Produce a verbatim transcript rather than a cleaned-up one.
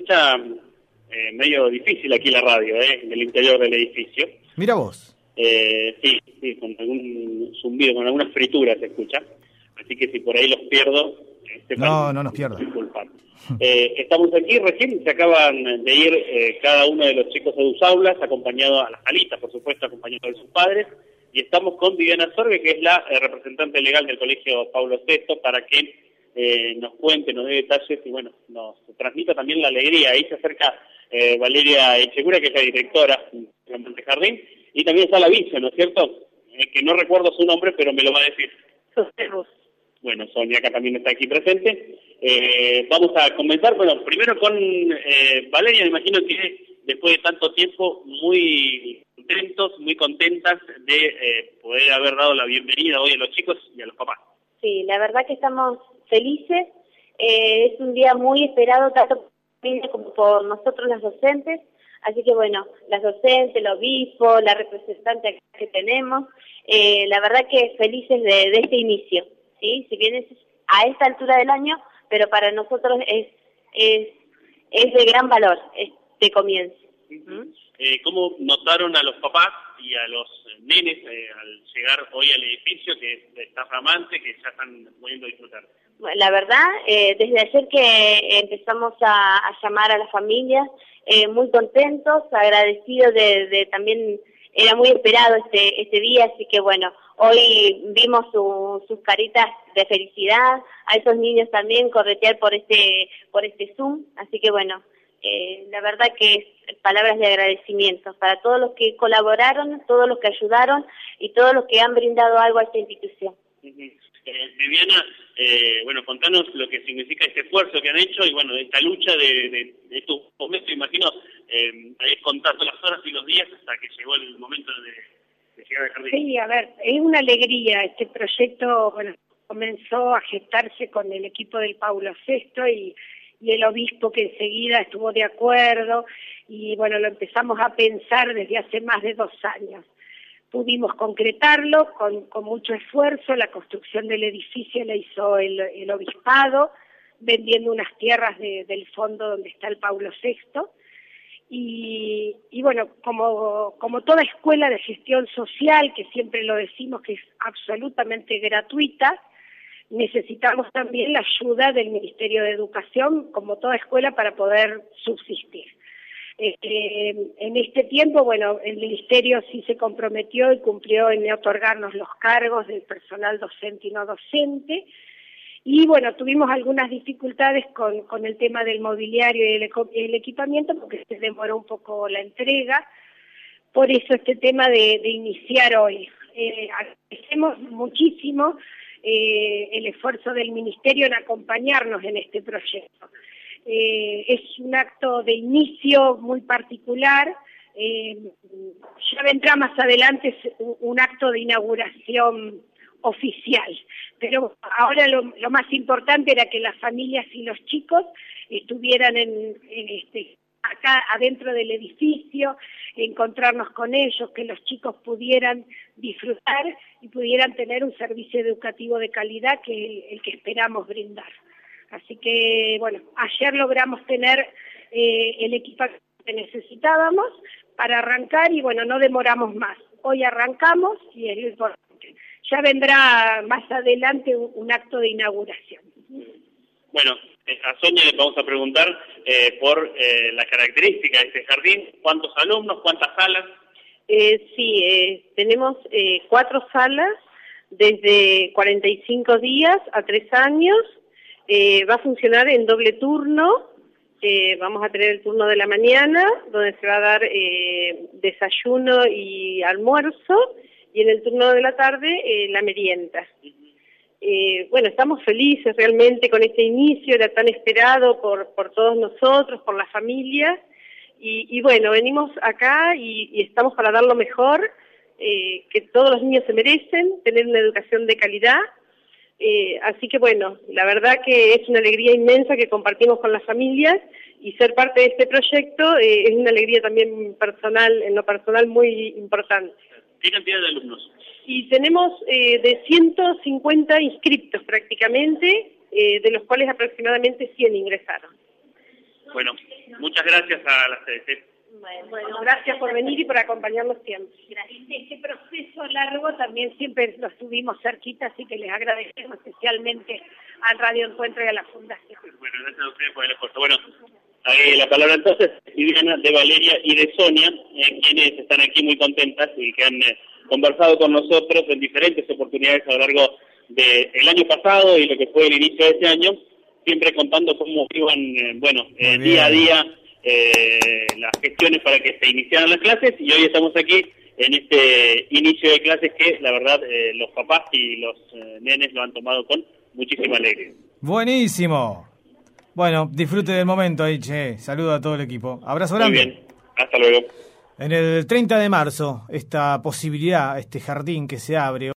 escucha eh, medio difícil aquí la radio, eh, en el interior del edificio. Mira vos. Eh, sí, sí, con algún zumbido, con algunas frituras se escucha. Así que si por ahí los pierdo, este no, no nos pierda. Eh, estamos aquí, recién se acaban de ir eh, cada uno de los chicos a sus aulas, acompañado a las salitas, por supuesto, acompañado de sus padres, y estamos con Viviana Sorge, que es la eh, representante legal del Colegio Paulo sexto, para que eh, nos cuente, nos dé detalles y bueno, nos transmita también la alegría. Ahí se acerca eh, Valeria Echegura, que es la directora de Montejardín, y también está la vice, ¿no es cierto? Eh, que no recuerdo su nombre, pero me lo va a decir. Bueno, Sonia acá también está aquí presente. Eh, vamos a comenzar, bueno, primero con eh, Valeria. Me imagino que después de tanto tiempo, muy contentos, muy contentas de eh, poder haber dado la bienvenida hoy a los chicos y a los papás. Sí, la verdad que estamos felices. Eh, es un día muy esperado, tanto por la familia como por nosotros las docentes. Así que bueno, las docentes, el obispo, la representante que tenemos, eh, la verdad que felices de, de este inicio. Sí, si bien es a esta altura del año, pero para nosotros es es es de gran valor este comienzo. ¿Mm? Eh, ¿Cómo notaron a los papás y a los nenes eh, al llegar hoy al edificio, que está flamante, que ya están pudiendo disfrutar? La verdad, eh, desde ayer que empezamos a, a llamar a las familias, eh, muy contentos, agradecidos de, de también, era muy esperado este este día, así que bueno, hoy vimos su, sus caritas de felicidad, a esos niños también corretear por este por este Zoom, así que bueno, eh, la verdad que es palabras de agradecimiento para todos los que colaboraron, todos los que ayudaron y todos los que han brindado algo a esta institución. Uh-huh. Eh, Viviana, eh, bueno, contanos lo que significa este esfuerzo que han hecho y bueno, esta lucha de, de, de estos momentos, imagino, eh, ahí contando las horas y los días hasta que llegó el momento de, de llegar al jardín. Sí, a ver, es una alegría. Este proyecto, bueno, comenzó a gestarse con el equipo del Paulo sexto y, y el obispo que enseguida estuvo de acuerdo y bueno, lo empezamos a pensar desde hace más de dos años. Pudimos concretarlo con, con mucho esfuerzo. La construcción del edificio la hizo el, el obispado, vendiendo unas tierras de, del fondo donde está el Paulo sexto. Y, y bueno, como, como toda escuela de gestión social, que siempre lo decimos que es absolutamente gratuita, necesitamos también la ayuda del Ministerio de Educación, como toda escuela, para poder subsistir. Eh, en este tiempo, bueno, el Ministerio sí se comprometió y cumplió en otorgarnos los cargos del personal docente y no docente, y bueno, tuvimos algunas dificultades con, con el tema del mobiliario y el, el equipamiento, porque se demoró un poco la entrega, por eso este tema de, de iniciar hoy. Eh, agradecemos muchísimo eh, el esfuerzo del Ministerio en acompañarnos en este proyecto. Eh, es un acto de inicio muy particular, eh, ya vendrá más adelante un, un acto de inauguración oficial, pero ahora lo, lo más importante era que las familias y los chicos estuvieran en, en este acá adentro del edificio, encontrarnos con ellos, que los chicos pudieran disfrutar y pudieran tener un servicio educativo de calidad que el que esperamos brindar. Así que, bueno, ayer logramos tener eh, el equipo que necesitábamos para arrancar y, bueno, no demoramos más. Hoy arrancamos y es lo importante. Ya vendrá más adelante un, un acto de inauguración. Bueno, eh, a Sonia le vamos a preguntar eh, por eh, la característica de este jardín. ¿Cuántos alumnos, cuántas salas? Eh, sí, eh, tenemos eh, cuatro salas desde cuarenta y cinco días a tres años. Eh, va a funcionar en doble turno. Eh, vamos a tener el turno de la mañana, donde se va a dar eh, desayuno y almuerzo, y en el turno de la tarde eh, la merienda. Eh, bueno, estamos felices realmente con este inicio, era tan esperado por, por todos nosotros, por la familia, y, y bueno, venimos acá y, y estamos para dar lo mejor, eh, que todos los niños se merecen, tener una educación de calidad. Eh, así que bueno, la verdad que es una alegría inmensa que compartimos con las familias y ser parte de este proyecto eh, es una alegría también personal, en lo personal muy importante. ¿Qué cantidad de alumnos? Y tenemos eh, de ciento cincuenta inscriptos prácticamente, eh, de los cuales aproximadamente cien ingresaron. Bueno, muy muchas gracias a la C D C. Bueno, bueno, gracias por venir y por acompañarnos siempre. Gracias. Este proceso largo también siempre lo estuvimos cerquita, así que les agradecemos especialmente al Radio Encuentro y a la Fundación. Bueno, gracias a ustedes por el esfuerzo. Bueno, ahí la palabra entonces de Viviana, de Valeria y de Sonia, eh, quienes están aquí muy contentas y que han eh, conversado con nosotros en diferentes oportunidades a lo largo del año pasado y lo que fue el inicio de este año, siempre contando cómo iban, eh, bueno, eh, día a día eh, las gestiones para que se iniciaran las clases, y hoy estamos aquí en este inicio de clases que la verdad eh, los papás y los eh, nenes lo han tomado con muchísima alegría. Buenísimo. Bueno, disfrute del momento ahí, che. Saludo a todo el equipo. Abrazo grande. Muy bien. Hasta luego. En el treinta de marzo, esta posibilidad, este jardín que se abre